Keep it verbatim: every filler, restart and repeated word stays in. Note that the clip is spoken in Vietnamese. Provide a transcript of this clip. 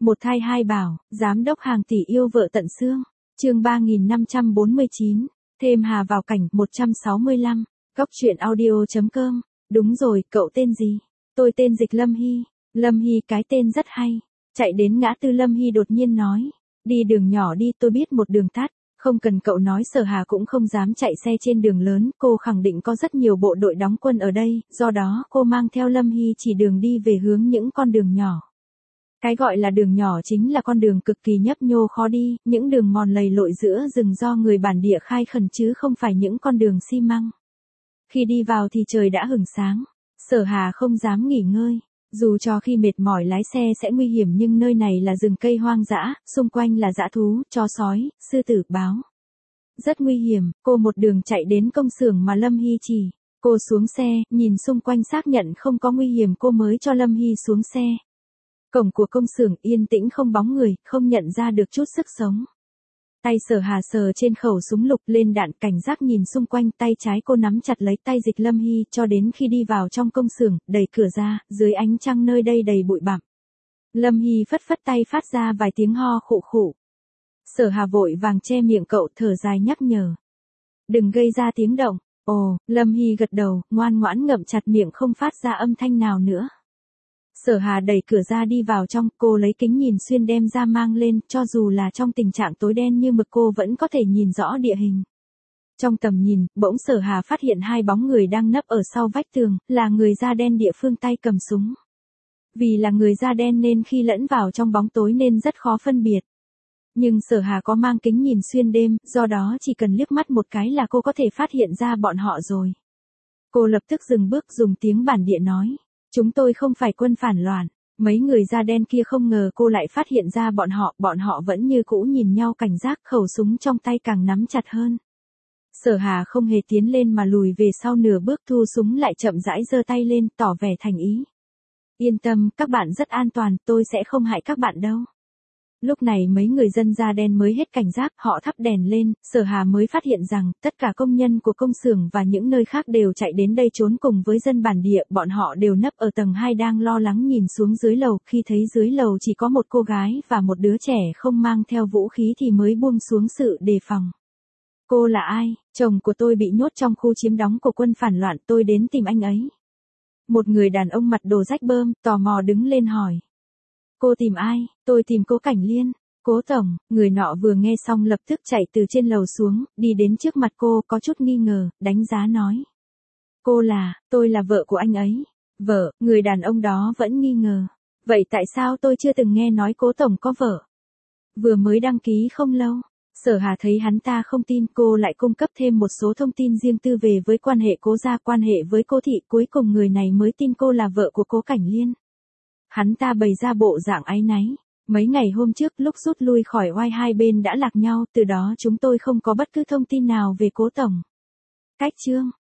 Một thai hai bảo, giám đốc hàng tỷ yêu vợ tận xương. Chương ba nghìn năm trăm bốn mươi chín, thêm Hà vào cảnh một trăm sáu mươi lăm, góc truyện audio chấm com. Đúng rồi, cậu tên gì? Tôi tên Dịch Lâm Hy. Lâm Hy cái tên rất hay. Chạy đến ngã tư Lâm Hy đột nhiên nói, đi đường nhỏ đi, tôi biết một đường tắt. Không cần cậu nói, Sở Hà cũng không dám chạy xe trên đường lớn, cô khẳng định có rất nhiều bộ đội đóng quân ở đây, do đó cô mang theo Lâm Hy chỉ đường đi về hướng những con đường nhỏ. Cái gọi là đường nhỏ chính là con đường cực kỳ nhấp nhô khó đi, những đường mòn lầy lội giữa rừng do người bản địa khai khẩn chứ không phải những con đường xi măng. Khi đi vào thì trời đã hửng sáng, Sở Hà không dám nghỉ ngơi. Dù cho khi mệt mỏi lái xe sẽ nguy hiểm nhưng nơi này là rừng cây hoang dã, xung quanh là dã thú, chó sói, sư tử, báo. Rất nguy hiểm, cô một đường chạy đến công xưởng mà Lâm Hy chỉ. Cô xuống xe, nhìn xung quanh xác nhận không có nguy hiểm cô mới cho Lâm Hy xuống xe. Cổng của công xưởng yên tĩnh không bóng người, không nhận ra được chút sức sống. Tay Sở Hà sờ trên khẩu súng lục lên đạn, cảnh giác nhìn xung quanh, tay trái cô nắm chặt lấy tay Dịch Lâm Hy cho đến khi đi vào trong công xưởng, đẩy cửa ra, dưới ánh trăng nơi đây đầy bụi bặm. Lâm Hy phất phất tay phát ra vài tiếng ho khụ khụ. Sở Hà vội vàng che miệng cậu, thở dài nhắc nhở. Đừng gây ra tiếng động. Ồ, Lâm Hy gật đầu, ngoan ngoãn ngậm chặt miệng không phát ra âm thanh nào nữa. Sở Hà đẩy cửa ra đi vào trong, cô lấy kính nhìn xuyên đem ra mang lên, cho dù là trong tình trạng tối đen như mực cô vẫn có thể nhìn rõ địa hình. Trong tầm nhìn, bỗng Sở Hà phát hiện hai bóng người đang nấp ở sau vách tường, là người da đen địa phương tay cầm súng. Vì là người da đen nên khi lẫn vào trong bóng tối nên rất khó phân biệt. Nhưng Sở Hà có mang kính nhìn xuyên đêm, do đó chỉ cần liếc mắt một cái là cô có thể phát hiện ra bọn họ rồi. Cô lập tức dừng bước dùng tiếng bản địa nói. Chúng tôi không phải quân phản loạn. Mấy người da đen kia không ngờ cô lại phát hiện ra bọn họ, bọn họ vẫn như cũ nhìn nhau cảnh giác, khẩu súng trong tay càng nắm chặt hơn. Sở Hà không hề tiến lên mà lùi về sau nửa bước, thu súng lại chậm rãi giơ tay lên, tỏ vẻ thành ý. Yên tâm, các bạn rất an toàn, tôi sẽ không hại các bạn đâu. Lúc này mấy người dân da đen mới hết cảnh giác, họ thắp đèn lên, Sở Hà mới phát hiện rằng, tất cả công nhân của công xưởng và những nơi khác đều chạy đến đây trốn cùng với dân bản địa, bọn họ đều nấp ở tầng hai đang lo lắng nhìn xuống dưới lầu, khi thấy dưới lầu chỉ có một cô gái và một đứa trẻ không mang theo vũ khí thì mới buông xuống sự đề phòng. Cô là ai? Chồng của tôi bị nhốt trong khu chiếm đóng của quân phản loạn, tôi đến tìm anh ấy. Một người đàn ông mặt đồ rách bơm, tò mò đứng lên hỏi. Cô tìm ai? Tôi tìm Cố Cảnh Liên. Cố tổng, người nọ vừa nghe xong lập tức chạy từ trên lầu xuống, đi đến trước mặt cô, có chút nghi ngờ, đánh giá nói. Cô là, tôi là vợ của anh ấy. Vợ, người đàn ông đó vẫn nghi ngờ. Vậy tại sao tôi chưa từng nghe nói Cố tổng có vợ? Vừa mới đăng ký không lâu. Sở Hà thấy hắn ta không tin, cô lại cung cấp thêm một số thông tin riêng tư về với quan hệ Cố gia, quan hệ với Cố thị, cuối cùng người này mới tin cô là vợ của Cố Cảnh Liên. Hắn ta bày ra bộ dạng áy náy. Mấy ngày hôm trước lúc rút lui khỏi oai hai bên đã lạc nhau, từ đó chúng tôi không có bất cứ thông tin nào về Cố tổng. Cách chương.